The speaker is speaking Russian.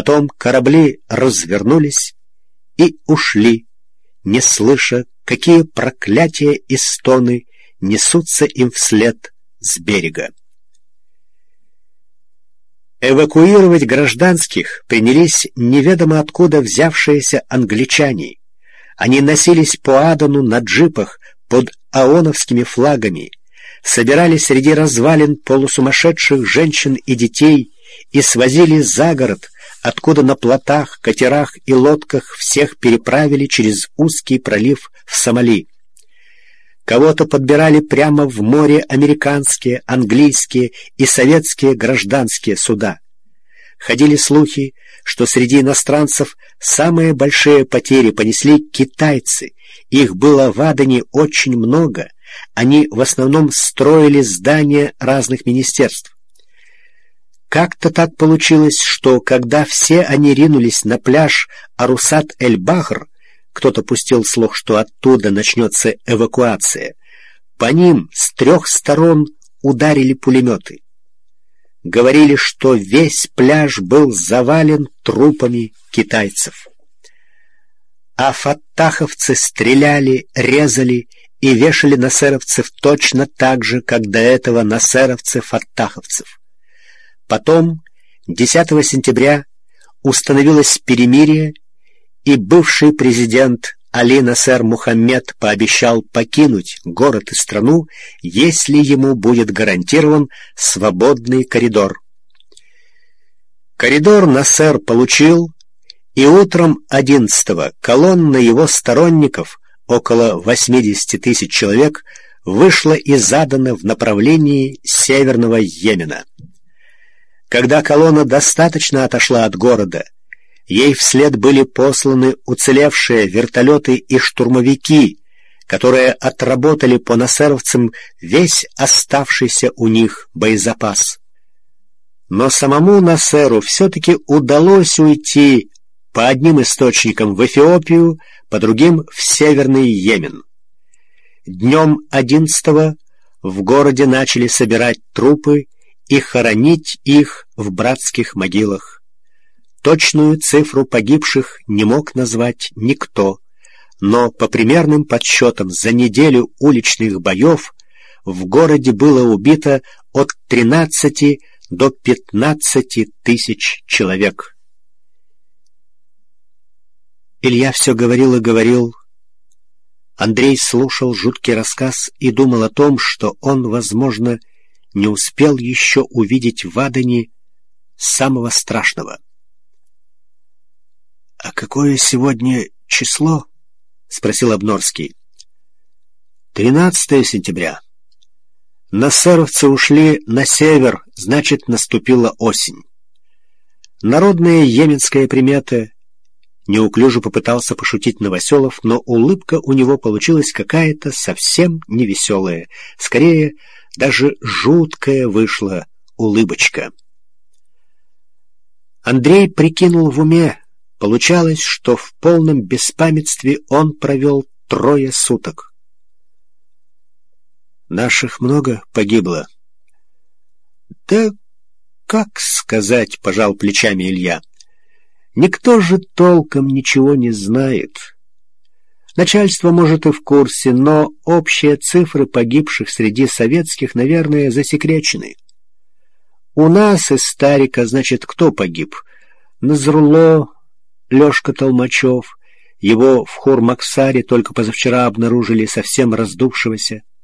Потом корабли развернулись и ушли, не слыша, какие проклятия и стоны несутся им вслед с берега. Эвакуировать гражданских принялись неведомо откуда взявшиеся англичане. Они носились по Адену на джипах под аоновскими флагами, собирали среди развалин полусумасшедших женщин и детей и свозили за город, откуда на плотах, катерах и лодках всех переправили через узкий пролив в Сомали. Кого-то подбирали прямо в море американские, английские и советские гражданские суда. Ходили слухи, что среди иностранцев самые большие потери понесли китайцы. Их было в Адене очень много. Они в основном строили здания разных министерств. Как-то так получилось, что когда все они ринулись на пляж Арусат-эль-Бахр, кто-то пустил слух, что оттуда начнется эвакуация, по ним с 3 сторон ударили пулеметы. Говорили, что весь пляж был завален трупами китайцев. А фаттаховцы стреляли, резали и вешали насеровцев точно так же, как до этого насеровцы фаттаховцев. Потом, 10 сентября, установилось перемирие, и бывший президент Али Насер Мухаммед пообещал покинуть город и страну, если ему будет гарантирован свободный коридор. Коридор Насер получил, и утром 11-го колонна его сторонников, около 80 тысяч человек, вышла из Адена в направлении Северного Йемена. Когда колонна достаточно отошла от города, ей вслед были посланы уцелевшие вертолеты и штурмовики, которые отработали по насеровцам весь оставшийся у них боезапас. Но самому Насеру все-таки удалось уйти по одним источникам в Эфиопию, по другим в Северный Йемен. Днем 11-го в городе начали собирать трупы и хоронить их в братских могилах. Точную цифру погибших не мог назвать никто, но по примерным подсчетам за неделю уличных боев в городе было убито от 13 до 15 тысяч человек. Илья все говорил и говорил. Андрей слушал жуткий рассказ и думал о том, что он, возможно, не успел еще увидеть в Адене самого страшного. — А какое сегодня число? — спросил Обнорский. — 13 сентября. Насеровцы ушли на север, значит, наступила осень. Народная йеменская примета. Неуклюже попытался пошутить Новоселов, но улыбка у него получилась какая-то совсем невеселая. Скорее, даже жуткая вышла улыбочка. Андрей прикинул в уме. Получалось, что в полном беспамятстве он провел 3 суток. Наших много погибло? Да как сказать, пожал плечами Илья. Никто же толком ничего не знает. Начальство, может, и в курсе, но общие цифры погибших среди советских, наверное, засекречены. У нас из Старика, значит, кто погиб? Назрулло, Лёшка Толмачев. Его в Хурмаксаре только позавчера обнаружили совсем раздувшегося.